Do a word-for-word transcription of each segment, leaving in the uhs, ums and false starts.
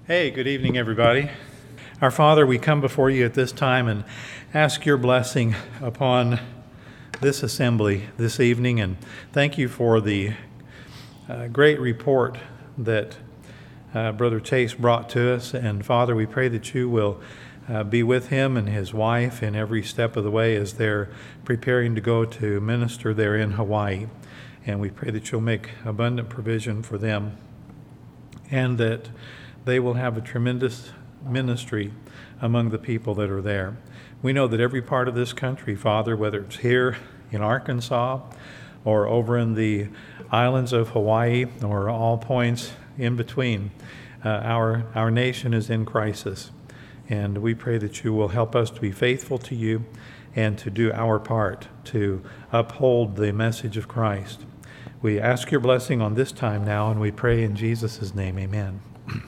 Hey, good evening, everybody. Our Father, we come before you at this time and ask your blessing upon this assembly this evening, and thank you for the uh, great report that uh, Brother Chase brought to us. And Father, we pray that you will uh, be with him and his wife in every step of the way as they're preparing to go to minister there in Hawaii. And we pray that you'll make abundant provision for them, and that they will have a tremendous ministry among the people that are there. We know that every part of this country, Father, whether it's here in Arkansas or over in the islands of Hawaii or all points in between, uh, our, our nation is in crisis. And we pray that you will help us to be faithful to you and to do our part to uphold the message of Christ. We ask your blessing on this time now, and we pray in Jesus' name, amen.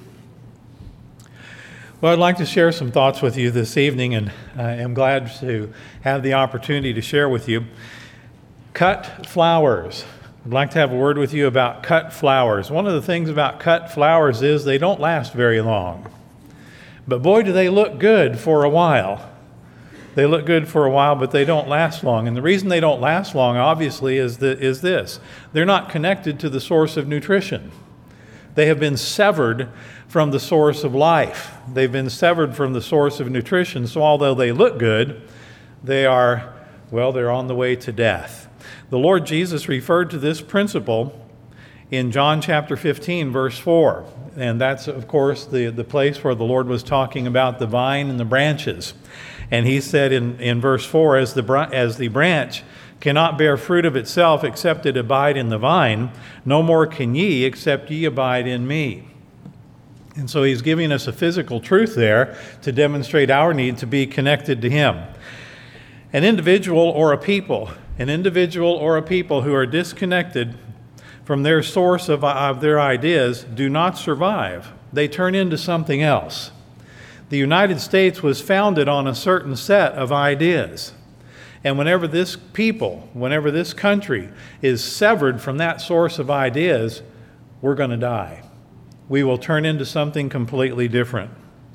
Well, I'd like to share some thoughts with you this evening, and I am glad to have the opportunity to share with you cut flowers. I'd like to have a word with you about cut flowers. One of the things about cut flowers is they don't last very long. But boy, do they look good for a while. They look good for a while, but they don't last long. And the reason they don't last long, obviously, is, the, is this. They're not connected to the source of nutrition. They have been severed from the source of life. They've been severed from the source of nutrition. So although they look good, they are, well, they're on the way to death. The Lord Jesus referred to this principle in John chapter fifteen, verse four. And that's, of course, the, the place where the Lord was talking about the vine and the branches. And he said in, in verse four, as the, as the branch cannot bear fruit of itself except it abide in the vine, no more can ye except ye abide in me. And so he's giving us a physical truth there to demonstrate our need to be connected to him. An individual or a people, an individual or a people who are disconnected from their source of, of their ideas do not survive. They turn into something else. The United States was founded on a certain set of ideas. And whenever this people, whenever this country is severed from that source of ideas, we're going to die. We will turn into something completely different.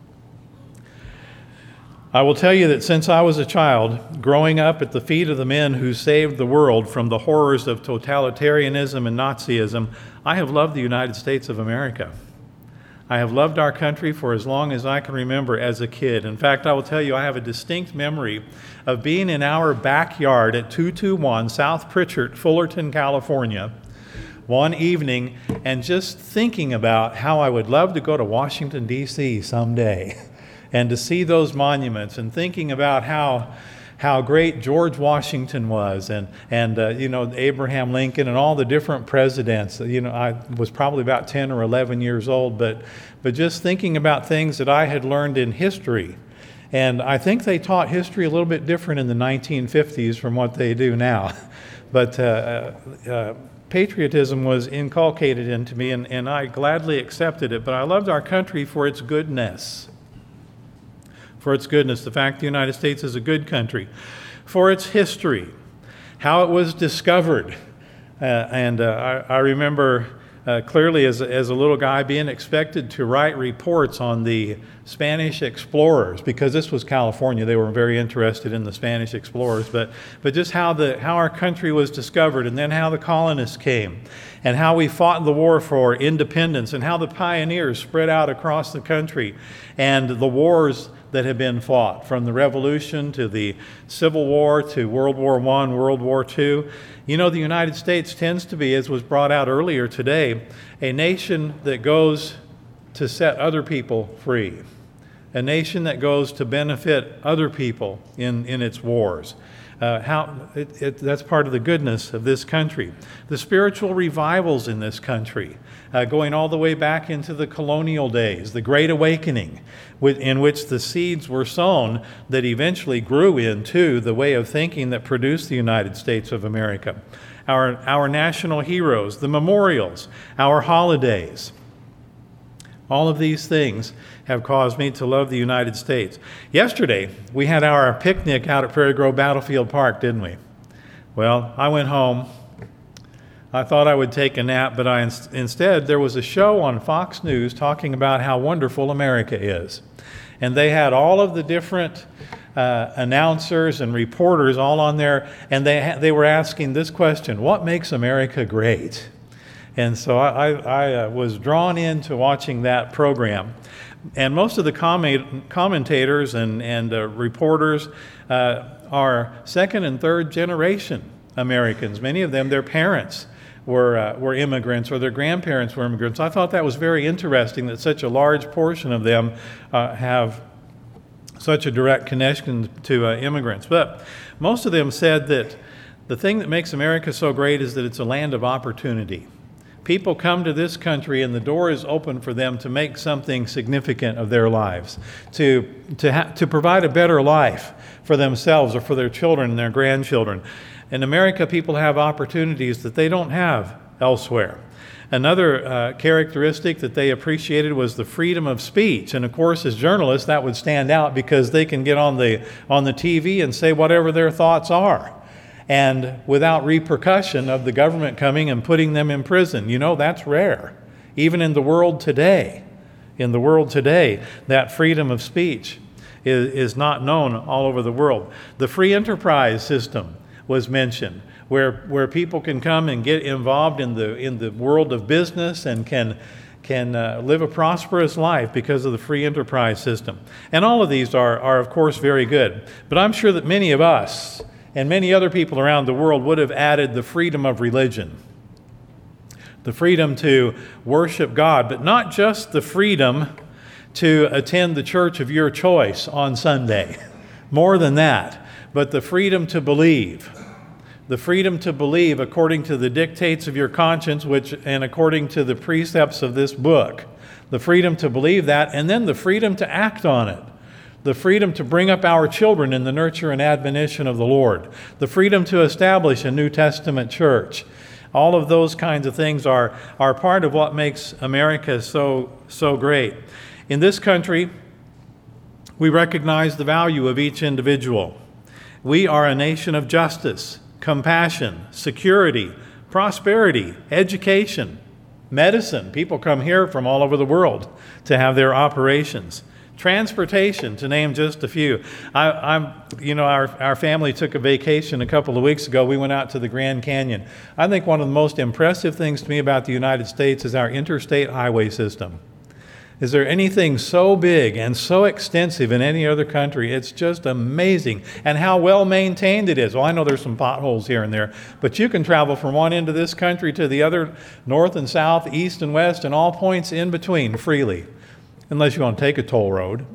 I will tell you that since I was a child, growing up at the feet of the men who saved the world from the horrors of totalitarianism and Nazism, I have loved the United States of America. I have loved our country for as long as I can remember as a kid. In fact, I will tell you, I have a distinct memory of being in our backyard at two two one South Pritchard, Fullerton, California, one evening, and just thinking about how I would love to go to Washington, D C someday and to see those monuments, and thinking about how how great George Washington was, and, and uh, you know, Abraham Lincoln and all the different presidents. You know, I was probably about ten or eleven years old, but, but just thinking about things that I had learned in history. And I think they taught history a little bit different in the nineteen fifties from what they do now. But uh, uh, patriotism was inculcated into me, and, and I gladly accepted it. But I loved our country for its goodness. For its goodness, the fact the United States is a good country. For its history, how it was discovered. Uh, and uh, I, I remember uh, clearly as, as a little guy being expected to write reports on the Spanish explorers, because this was California. They were very interested in the Spanish explorers, but, but just how, the, how our country was discovered, and then how the colonists came, and how we fought the war for independence, and how the pioneers spread out across the country, and the wars that have been fought, from the Revolution to the Civil War to World War One, World War Two. You know, the United States tends to be, as was brought out earlier today, a nation that goes to set other people free, a nation that goes to benefit other people in, in its wars. Uh, how it, it, that's part of the goodness of this country. The spiritual revivals in this country, uh, going all the way back into the colonial days, the Great Awakening, with, in which the seeds were sown that eventually grew into the way of thinking that produced the United States of America. Our, our national heroes, the memorials, our holidays. All of these things have caused me to love the United States. Yesterday, we had our picnic out at Prairie Grove Battlefield Park, didn't we? Well, I went home I thought I would take a nap, but I instead, there was a show on Fox News talking about how wonderful America is. And they had all of the different uh, announcers and reporters all on there, and they ha- they were asking this question: what makes America great? And so I, I, I uh, was drawn into watching that program. And most of the comment, commentators and, and uh, reporters uh, are second and third generation Americans. Many of them, their parents were uh, were immigrants, or their grandparents were immigrants. I thought that was very interesting that such a large portion of them uh, have such a direct connection to uh, immigrants. But most of them said that the thing that makes America so great is that it's a land of opportunity. People come to this country and the door is open for them to make something significant of their lives, to, to, ha- to provide a better life for themselves or for their children and their grandchildren. In America, people have opportunities that they don't have elsewhere. Another uh, characteristic that they appreciated was the freedom of speech. And of course, as journalists, that would stand out because they can get on the, on the T V and say whatever their thoughts are, and without repercussion of the government coming and putting them in prison. You know, that's rare. Even in the world today, in the world today, that freedom of speech is, is not known all over the world. The free enterprise system was mentioned, where where people can come and get involved in the in the world of business and can can uh, live a prosperous life because of the free enterprise system. And all of these are are of course very good. But I'm sure that many of us and many other people around the world would have added the freedom of religion, the freedom to worship God, but not just the freedom to attend the church of your choice on Sunday. More than that, but the freedom to believe. The freedom to believe according to the dictates of your conscience, which and according to the precepts of this book. The freedom to believe that, and then the freedom to act on it. The freedom to bring up our children in the nurture and admonition of the Lord. The freedom to establish a New Testament church. All of those kinds of things are, are part of what makes America so, so great. In this country, we recognize the value of each individual. We are a nation of justice, compassion, security, prosperity, education, medicine. People come here from all over the world to have their operations. Transportation, to name just a few. I, I'm, you know, our, our family took a vacation a couple of weeks ago. We went out to the Grand Canyon. I think one of the most impressive things to me about the United States is our interstate highway system. Is there anything so big and so extensive in any other country? It's just amazing. And how well maintained it is. Well, I know there's some potholes here and there, but you can travel from one end of this country to the other, north and south, east and west, and all points in between freely. Unless you want to take a toll road.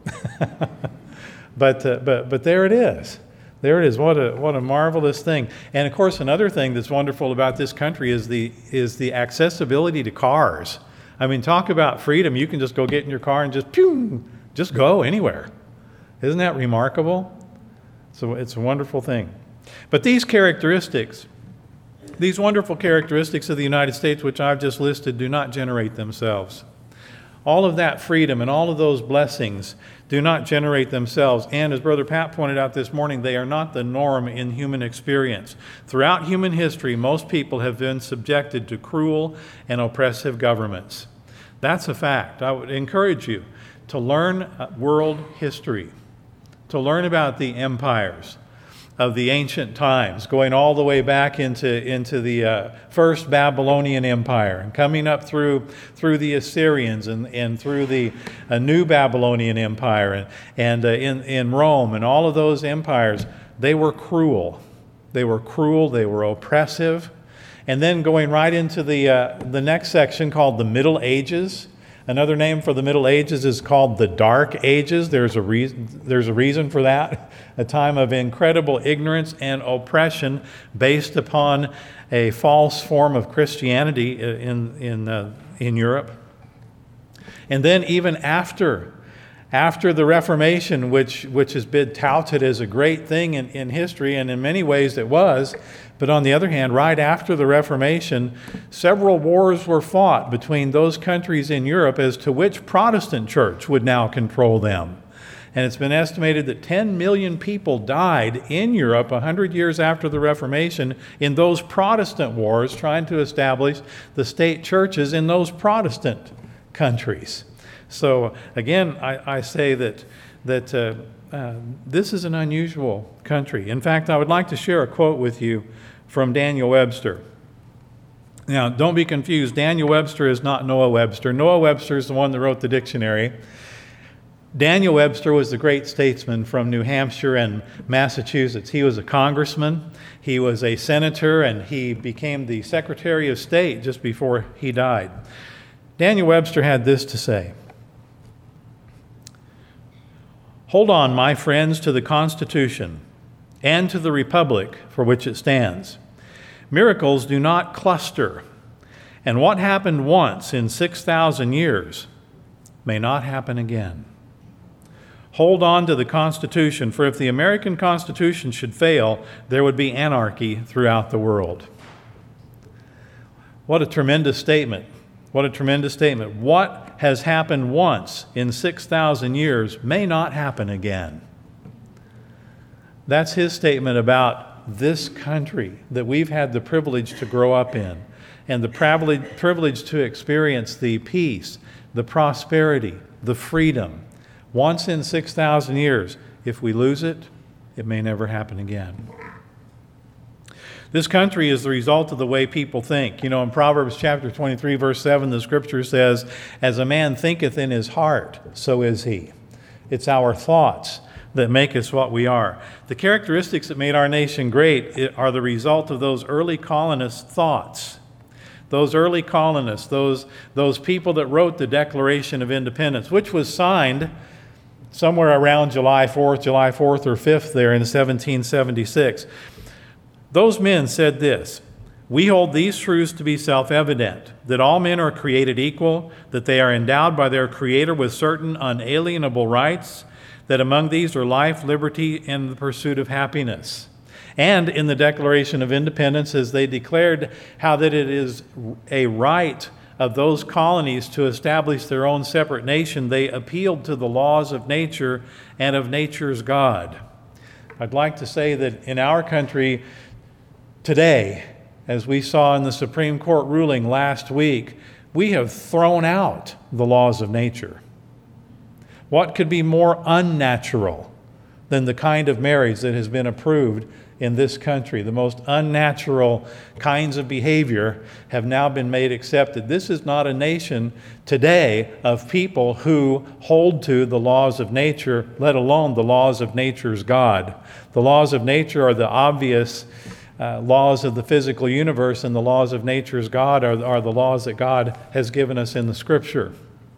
but, uh, but, but there it is. There it is. What a, what a marvelous thing. And of course, another thing that's wonderful about this country is the, is the accessibility to cars. I mean, talk about freedom. You can just go get in your car and just, pew, just go anywhere. Isn't that remarkable? So it's a wonderful thing. But these characteristics, these wonderful characteristics of the United States, which I've just listed, do not generate themselves. All of that freedom and all of those blessings do not generate themselves. And as Brother Pat pointed out this morning, they are not the norm in human experience. Throughout human history, most people have been subjected to cruel and oppressive governments. That's a fact. I would encourage you to learn world history, to learn about the empires of the ancient times, going all the way back into, into the uh, first Babylonian Empire and coming up through through the Assyrians and, and through the uh, new Babylonian Empire and, and uh, in, in Rome, and all of those empires. They were cruel. They were cruel, they were oppressive. And then going right into the, uh, the next section called the Middle Ages. Another name for the Middle Ages is called the Dark Ages. There's a reason, there's a reason for that. A time of incredible ignorance and oppression based upon a false form of Christianity in, in, uh, in Europe. And then even after, after the Reformation, which, which has been touted as a great thing in, in history, and in many ways it was, but on the other hand, right after the Reformation, several wars were fought between those countries in Europe as to which Protestant church would now control them. And it's been estimated that ten million people died in Europe one hundred years after the Reformation in those Protestant wars trying to establish the state churches in those Protestant countries. So again, I, I say that, that uh, uh, this is an unusual country. In fact, I would like to share a quote with you from Daniel Webster. Now, don't be confused. Daniel Webster is not Noah Webster. Noah Webster is the one that wrote the dictionary. Daniel Webster was the great statesman from New Hampshire and Massachusetts. He was a congressman, he was a senator, and he became the Secretary of State just before he died. Daniel Webster had this to say: "Hold on, my friends, to the Constitution and to the Republic for which it stands. Miracles do not cluster, and what happened once in six thousand years may not happen again. Hold on to the Constitution, for if the American Constitution should fail, there would be anarchy throughout the world." What a tremendous statement. What a tremendous statement. What has happened once in six thousand years may not happen again. That's his statement about this country that we've had the privilege to grow up in, and the privilege to experience the peace, the prosperity, the freedom. Once in six thousand years, if we lose it, it may never happen again. This country is the result of the way people think. You know, in Proverbs chapter twenty-three, verse seven, the scripture says, "As a man thinketh in his heart, so is he." It's our thoughts that make us what we are. The characteristics that made our nation great are the result of those early colonists' thoughts. Those early colonists, those, those people that wrote the Declaration of Independence, which was signed somewhere around July fourth, July fourth or fifth there in seventeen seventy-six. Those men said this: "We hold these truths to be self-evident, that all men are created equal, that they are endowed by their Creator with certain unalienable rights, that among these are life, liberty, and the pursuit of happiness." And in the Declaration of Independence, as they declared how that it is a right of those colonies to establish their own separate nation, they appealed to the laws of nature and of nature's God. I'd like to say that in our country today, as we saw in the Supreme Court ruling last week, we have thrown out the laws of nature. What could be more unnatural than the kind of marriage that has been approved in this country? The most unnatural kinds of behavior have now been made accepted. This is not a nation today of people who hold to the laws of nature, let alone the laws of nature's God. The laws of nature are the obvious uh, laws of the physical universe, and the laws of nature's God are, are the laws that God has given us in the Scripture.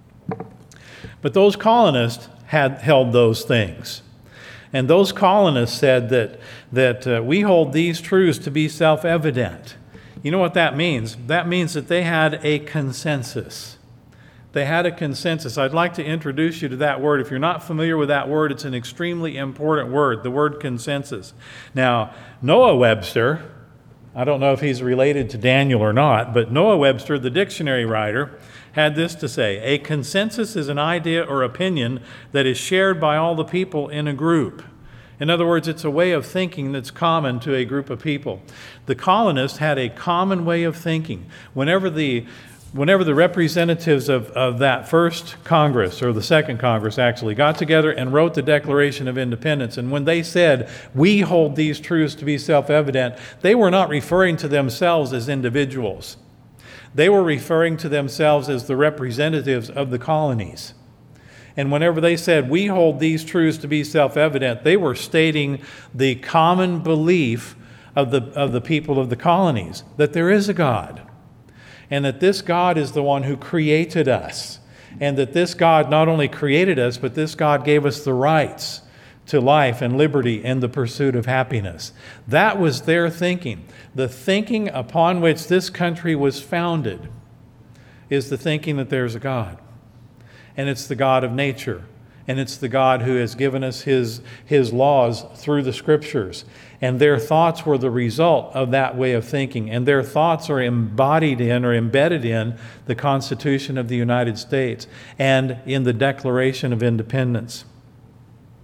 But those colonists had held those things. And those colonists said that, that uh, we hold these truths to be self-evident. You know what that means? That means that they had a consensus. They had a consensus. I'd like to introduce you to that word. If you're not familiar with that word, it's an extremely important word, the word consensus. Now, Noah Webster, I don't know if he's related to Daniel or not, but Noah Webster, the dictionary writer, had this to say: "A consensus is an idea or opinion that is shared by all the people in a group." In other words, it's a way of thinking that's common to a group of people. The colonists had a common way of thinking. Whenever the Whenever the representatives of, of that first Congress, or the second Congress actually, got together and wrote the Declaration of Independence, and when they said, "We hold these truths to be self-evident," they were not referring to themselves as individuals. They were referring to themselves as the representatives of the colonies. And whenever they said, "We hold these truths to be self-evident," they were stating the common belief of the, of the people of the colonies, that there is a God, and that this God is the one who created us, and that this God not only created us, but this God gave us the rights to life and liberty and the pursuit of happiness. That was their thinking. The thinking upon which this country was founded is the thinking that there's a God. And it's the God of nature. And it's the God who has given us his, his laws through the Scriptures. And their thoughts were the result of that way of thinking. And their thoughts are embodied in or embedded in the Constitution of the United States and in the Declaration of Independence.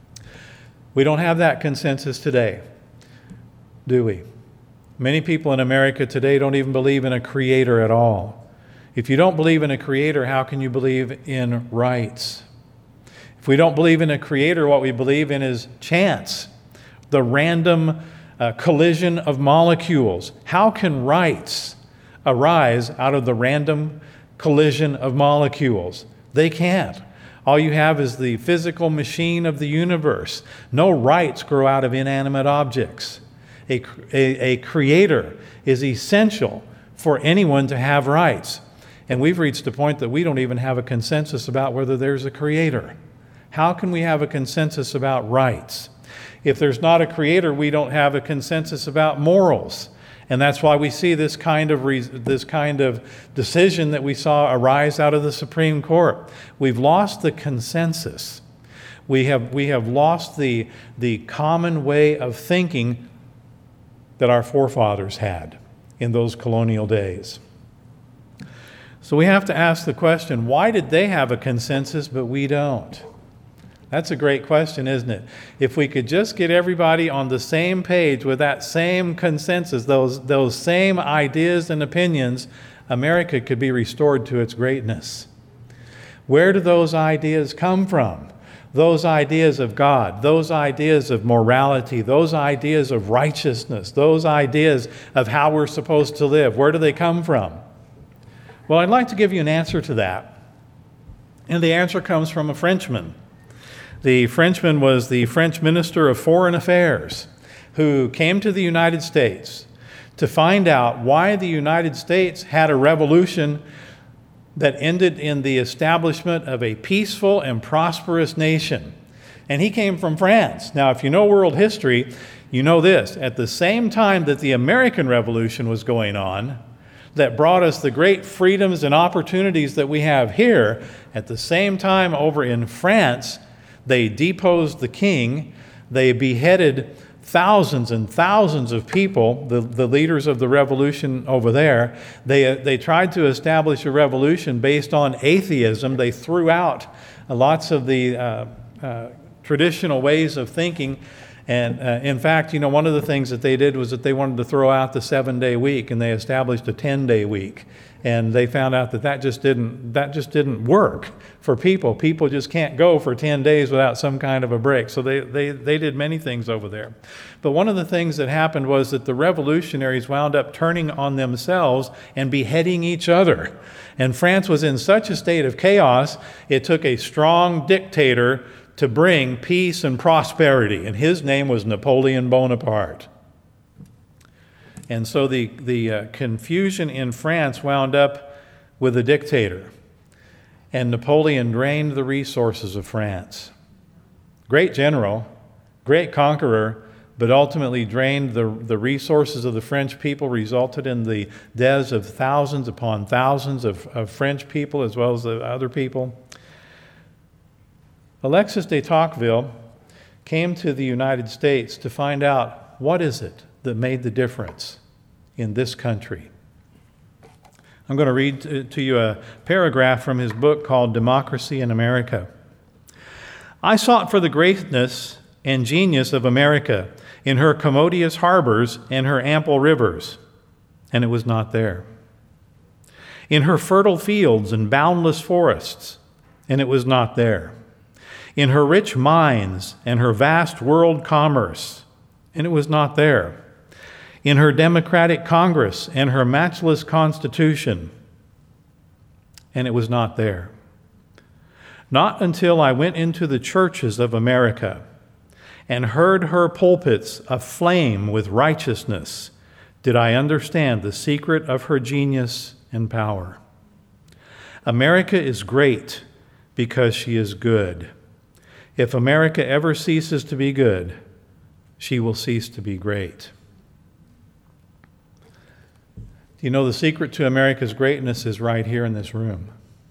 We don't have that consensus today, do we? Many people in America today don't even believe in a creator at all. If you don't believe in a creator, how can you believe in rights? If we don't believe in a creator, what we believe in is chance, the random uh, collision of molecules. How can rights arise out of the random collision of molecules? They can't. All you have is the physical machine of the universe. No rights grow out of inanimate objects. A, a, a creator is essential for anyone to have rights. And we've reached a point that we don't even have a consensus about whether there's a creator. How can we have a consensus about rights? If there's not a creator, we don't have a consensus about morals. And that's why we see this kind of re- this kind of decision that we saw arise out of the Supreme Court. We've lost the consensus. We have we have lost the the common way of thinking that our forefathers had in those colonial days. So we have to ask the question, why did they have a consensus but we don't? That's a great question, isn't it? If we could just get everybody on the same page with that same consensus, those, those same ideas and opinions, America could be restored to its greatness. Where do those ideas come from? Those ideas of God, those ideas of morality, those ideas of righteousness, those ideas of how we're supposed to live, where do they come from? Well, I'd like to give you an answer to that. And the answer comes from a Frenchman. The Frenchman was the French Minister of Foreign Affairs who came to the United States to find out why the United States had a revolution that ended in the establishment of a peaceful and prosperous nation. And he came from France. Now, if you know world history, you know this. At the same time that the American Revolution was going on, that brought us the great freedoms and opportunities that we have here, at the same time over in France, they deposed the king. They beheaded thousands and thousands of people, the, the leaders of the revolution over there. They, uh, they tried to establish a revolution based on atheism. They threw out uh, lots of the uh, uh, traditional ways of thinking. And uh, in fact, you know, one of the things that they did was that they wanted to throw out the seven-day week, and they established a ten-day week. And they found out that that just didn't that just didn't work for people. People just can't go for ten days without some kind of a break. So they, they, they did many things over there. But one of the things that happened was that the revolutionaries wound up turning on themselves and beheading each other. And France was in such a state of chaos, it took a strong dictator to bring peace and prosperity. And his name was Napoleon Bonaparte. And so the, the uh, confusion in France wound up with a dictator. And Napoleon drained the resources of France. Great general, great conqueror, but ultimately drained the, the resources of the French people, resulted in the deaths of thousands upon thousands of, of French people as well as the other people. Alexis de Tocqueville came to the United States to find out, what is it that made the difference in this country? I'm going to read to you a paragraph from his book called Democracy in America. I sought for the greatness and genius of America in her commodious harbors and her ample rivers, and it was not there. In her fertile fields and boundless forests, and it was not there. In her rich mines and her vast world commerce, and it was not there. In her democratic Congress and her matchless Constitution, and it was not there. Not until I went into the churches of America and heard her pulpits aflame with righteousness did I understand the secret of her genius and power. America is great because she is good. If America ever ceases to be good, she will cease to be great. You know, the secret to America's greatness is right here in this room.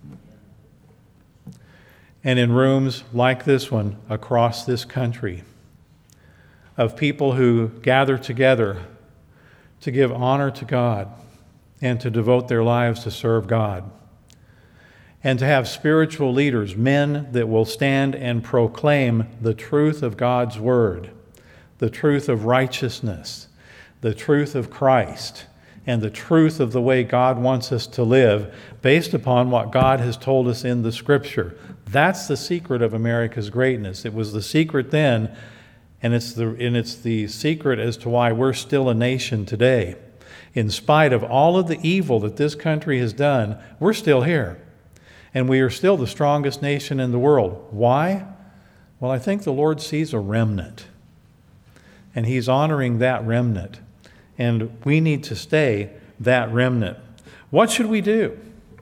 And in rooms like this one across this country, of people who gather together to give honor to God and to devote their lives to serve God. and to have spiritual leaders, men that will stand and proclaim the truth of God's Word, the truth of righteousness, the truth of Christ, and the truth of the way God wants us to live based upon what God has told us in the Scripture. That's the secret of America's greatness. It was the secret then, and it's the, and it's the secret as to why we're still a nation today. In spite of all of the evil that this country has done, we're still here. And we are still the strongest nation in the world. Why? Well, I think the Lord sees a remnant. And He's honoring that remnant. And we need to stay that remnant. What should we do?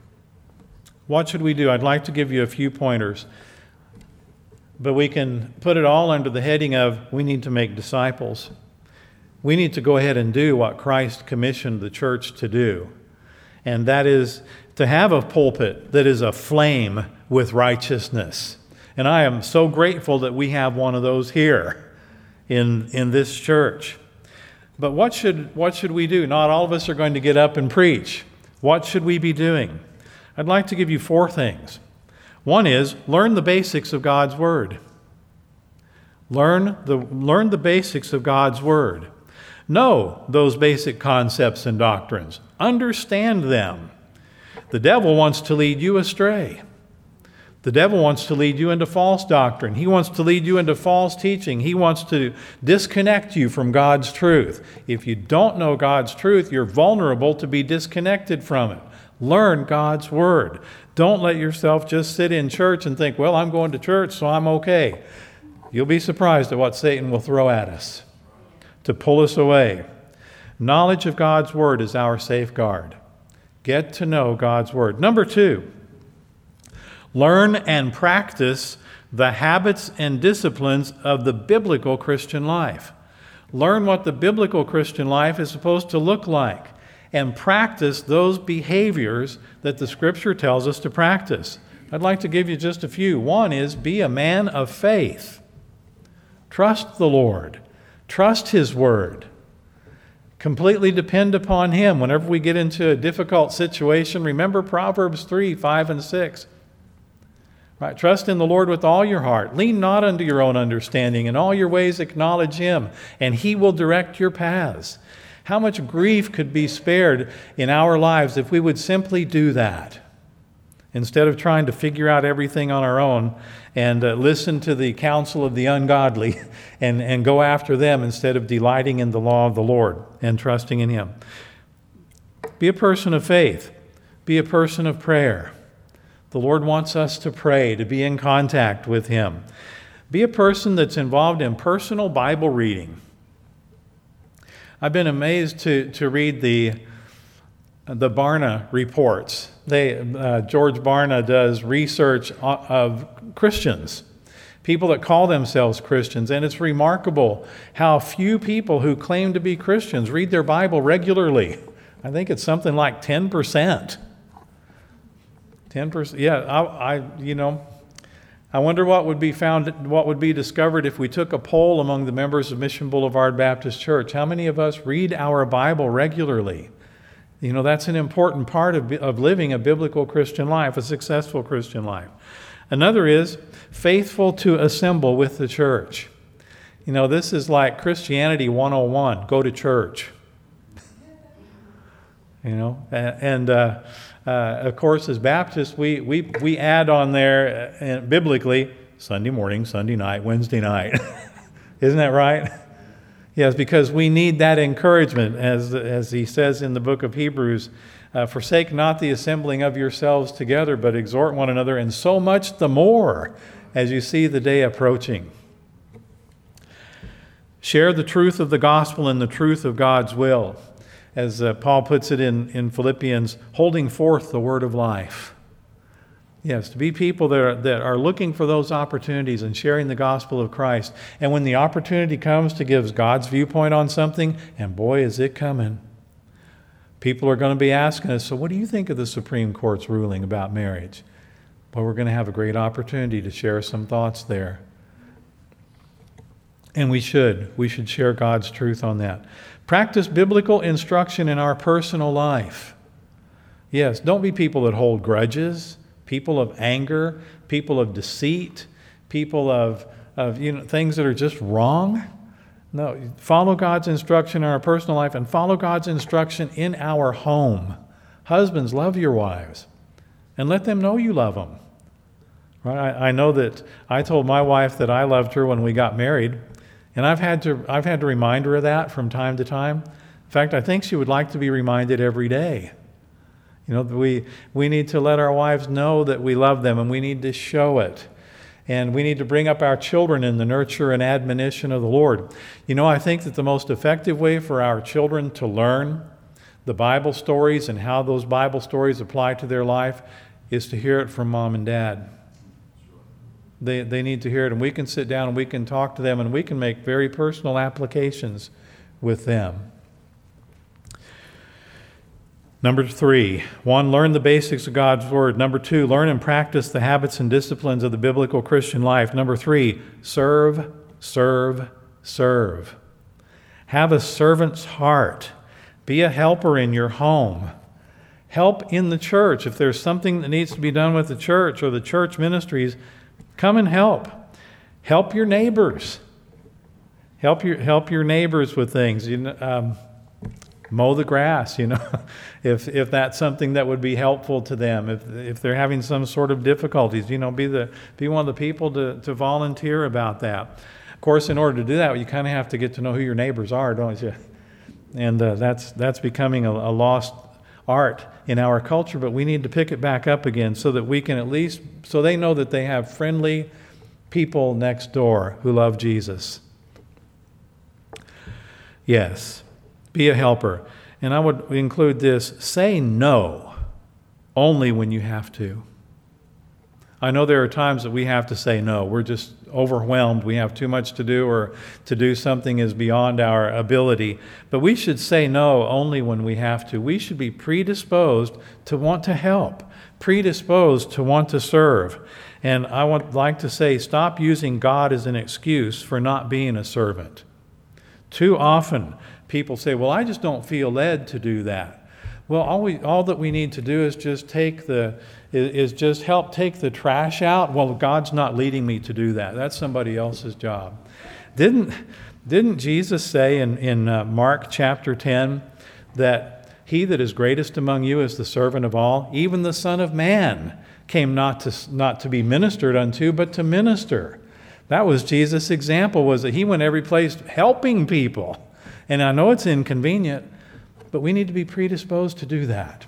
What should we do? I'd like to give you a few pointers. But we can put it all under the heading of we need to make disciples. We need to go ahead and do what Christ commissioned the church to do. And that is to have a pulpit that is aflame with righteousness. And I am so grateful that we have one of those here in, in this church. But what should, what should we do? Not all of us are going to get up and preach. What should we be doing? I'd like to give you four things. One is learn the basics of God's Word. Learn the, learn the basics of God's Word. Know those basic concepts and doctrines. Understand them. The devil wants to lead you astray. The devil wants to lead you into false doctrine. He wants to lead you into false teaching. He wants to disconnect you from God's truth. If you don't know God's truth, you're vulnerable to be disconnected from it. Learn God's Word. Don't let yourself just sit in church and think, well, I'm going to church, so I'm okay. You'll be surprised at what Satan will throw at us to pull us away. Knowledge of God's Word is our safeguard. Get to know God's Word. Number two, learn and practice the habits and disciplines of the biblical Christian life. Learn what the biblical Christian life is supposed to look like and practice those behaviors that the Scripture tells us to practice. I'd like to give you just a few. One is be a man of faith. Trust the Lord. Trust His Word. Completely depend upon Him. Whenever we get into a difficult situation, remember Proverbs three, five, and six. Right? Trust in the Lord with all your heart. Lean not unto your own understanding. In all your ways acknowledge Him, and He will direct your paths. How much grief could be spared in our lives if we would simply do that, instead of trying to figure out everything on our own and uh, listen to the counsel of the ungodly and, and go after them instead of delighting in the law of the Lord and trusting in Him. Be a person of faith. Be a person of prayer. The Lord wants us to pray, to be in contact with Him. Be a person that's involved in personal Bible reading. I've been amazed to, to read the, the Barna reports. They, uh, George Barna does research of Christians, people that call themselves Christians, and it's remarkable how few people who claim to be Christians read their Bible regularly. I think it's something like ten percent. ten percent, yeah, I, I, you know, I wonder what would be found, what would be discovered if we took a poll among the members of Mission Boulevard Baptist Church. How many of us read our Bible regularly? You know, that's an important part of, of living a biblical Christian life, a successful Christian life. Another is faithful to assemble with the church. You know, this is like Christianity one oh one, go to church. You know, and uh, uh, of course, as Baptists, we, we, we add on there, uh, biblically, Sunday morning, Sunday night, Wednesday night. Isn't that right? Yes, because we need that encouragement, as, as he says in the book of Hebrews, uh, forsake not the assembling of yourselves together, but exhort one another, and so much the more as you see the day approaching. Share the truth of the gospel and the truth of God's will. As uh, Paul puts it in, in Philippians, holding forth the word of life. Yes, to be people that are, that are looking for those opportunities and sharing the gospel of Christ. And when the opportunity comes to give God's viewpoint on something, and boy, is it coming. People are going to be asking us, so what do you think of the Supreme Court's ruling about marriage? Well, we're going to have a great opportunity to share some thoughts there. And we should. We should share God's truth on that. Practice biblical instruction in our personal life. Yes, don't be people that hold grudges. people of anger, people of deceit, people of, of you know, things that are just wrong. No, follow God's instruction in our personal life and follow God's instruction in our home. Husbands, love your wives and let them know you love them. Right? I, I know that I told my wife that I loved her when we got married, and I've had to I've had to remind her of that from time to time. In fact, I think she would like to be reminded every day. You know, we we need to let our wives know that we love them, and we need to show it. And we need to bring up our children in the nurture and admonition of the Lord. You know, I think that the most effective way for our children to learn the Bible stories and how those Bible stories apply to their life is to hear it from mom and dad. They, they need to hear it, and we can sit down and we can talk to them, and we can make very personal applications with them. Number three, one, learn the basics of God's Word. Number two, learn and practice the habits and disciplines of the biblical Christian life. Number three, serve, serve, serve. Have a servant's heart. Be a helper in your home. Help in the church. If there's something that needs to be done with the church or the church ministries, come and help. Help your neighbors. Help your help your neighbors with things. You know, um, mow the grass, you know, if if that's something that would be helpful to them. If if they're having some sort of difficulties, you know, be the be one of the people to, to volunteer about that. Of course, in order to do that, you kind of have to get to know who your neighbors are, don't you? And uh, that's that's becoming a, a lost art in our culture, but we need to pick it back up again so that we can at least, so they know that they have friendly people next door who love Jesus. Yes. Be a helper. And I would include this, say no only when you have to. I know there are times that we have to say no. We're just overwhelmed. We have too much to do, or to do something is beyond our ability. But we should say no only when we have to. We should be predisposed to want to help, predisposed to want to serve. And I would like to say, stop using God as an excuse for not being a servant. Too often, people say, well, I just don't feel led to do that. Well, all we all that we need to do is just take the is, is just help take the trash out. Well, God's not leading me to do that. That's somebody else's job. Didn't didn't Jesus say in in uh, Mark chapter ten that he that is greatest among you is the servant of all? Even the Son of Man came not to not to be ministered unto, but to minister. That was Jesus' example, was that he went every place helping people. And I know it's inconvenient, but we need to be predisposed to do that.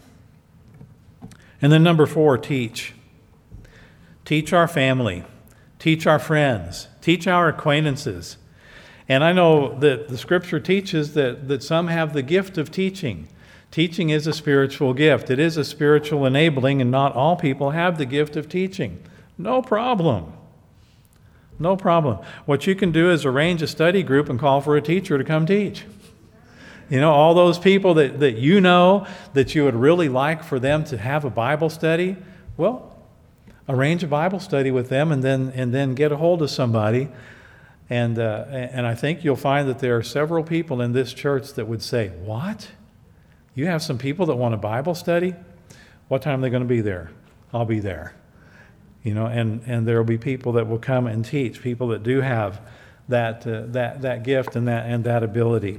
And then number four, teach. Teach our family. Teach our friends. Teach our acquaintances. And I know that the Scripture teaches that, that some have the gift of teaching. Teaching is a spiritual gift. It is a spiritual enabling, and not all people have the gift of teaching. No problem. No problem. What you can do is arrange a study group and call for a teacher to come teach. You know, all those people that, that you know that you would really like for them to have a Bible study, well, arrange a Bible study with them, and then and then get a hold of somebody. And uh, and I think you'll find that there are several people in this church that would say, what? You have some people that want a Bible study? What time are they going to be there? I'll be there. You know, and, and there will be people that will come and teach, people that do have that uh, that that gift and that and that ability.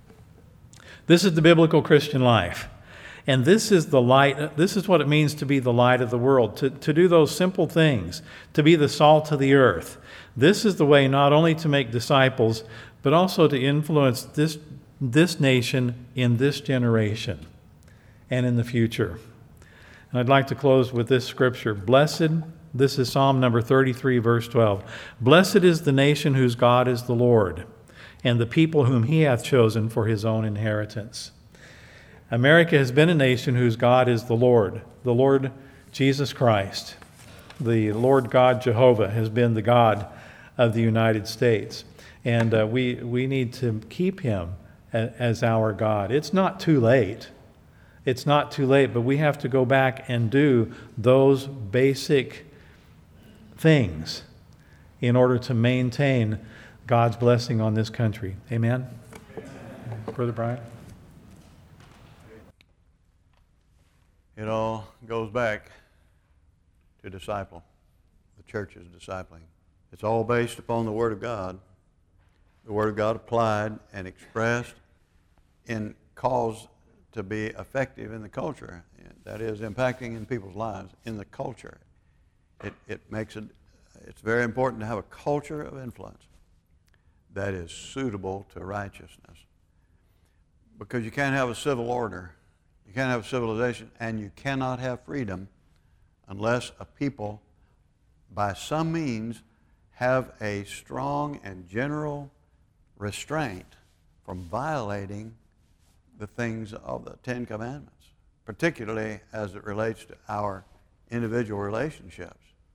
This is the biblical Christian life. And this is the light, this is what it means to be the light of the world, to, to do those simple things, to be the salt of the earth. This is the way not only to make disciples, but also to influence this, this nation in this generation and in the future. And I'd like to close with this scripture. Blessed, this is Psalm number thirty-three, verse twelve. Blessed is the nation whose God is the Lord, and the people whom he hath chosen for his own inheritance. America has been a nation whose God is the Lord. The Lord Jesus Christ, the Lord God Jehovah, has been the God of the United States. And uh, we, we need to keep him a, as our God. It's not too late. It's not too late, but we have to go back and do those basic things in order to maintain God's blessing on this country. Amen? Brother Brian? It all goes back to disciple. The church is discipling. It's all based upon the Word of God. The Word of God applied and expressed and caused to be effective in the culture. That is, impacting in people's lives in the culture. It, it makes it, it's very important to have a culture of influence that is suitable to righteousness. Because you can't have a civil order, you can't have a civilization, and you cannot have freedom unless a people, by some means, have a strong and general restraint from violating the things of the Ten Commandments, particularly as it relates to our individual relationships.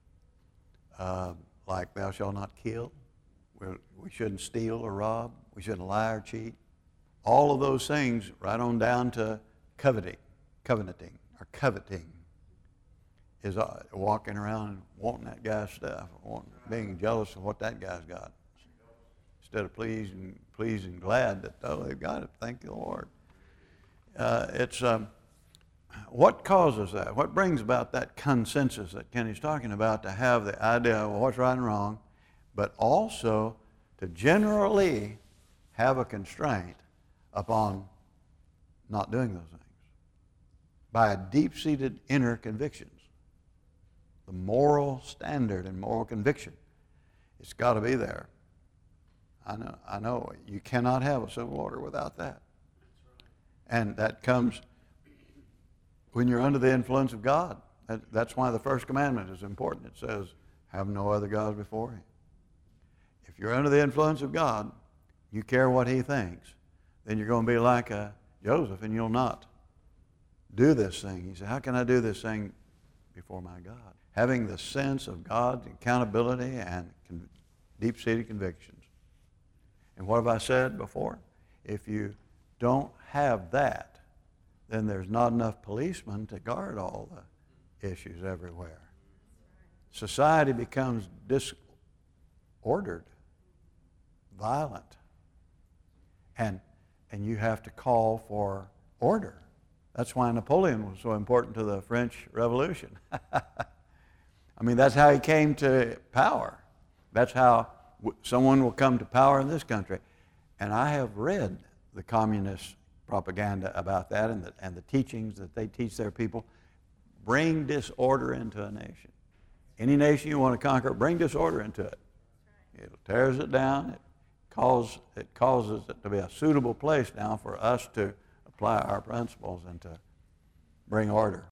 Uh, like thou shalt not kill, we, we shouldn't steal or rob, we shouldn't lie or cheat. All of those things, right on down to coveting, covenanting, or coveting, is uh, walking around and wanting that guy's stuff, wanting, being jealous of what that guy's got, instead of pleased and, pleased and glad that, oh, they've got it, thank the Lord. Uh, it's um, what causes that? What brings about that consensus that Kenny's talking about, to have the idea of what's right and wrong, but also to generally have a constraint upon not doing those things by a deep-seated inner convictions. The moral standard and moral conviction, it's got to be there. I know, I know you cannot have a civil order without that. And that comes when you're under the influence of God. That, that's why the first commandment is important. It says, have no other gods before him. If you're under the influence of God, you care what he thinks, then you're going to be like a Joseph, and you'll not do this thing. He said, how can I do this thing before my God? Having the sense of God's accountability and con- deep-seated convictions. And what have I said before? If you don't have that, then there's not enough policemen to guard all the issues everywhere. Society becomes disordered, violent, and and you have to call for order. That's why Napoleon was so important to the French Revolution. I mean, that's how he came to power. That's how w- someone will come to power in this country. And I have read the communist propaganda about that, and the, and the teachings that they teach their people. Bring disorder into a nation. Any nation you want to conquer, bring disorder into it. It tears it down. It, cause, it causes it to be a suitable place now for us to apply our principles and to bring order.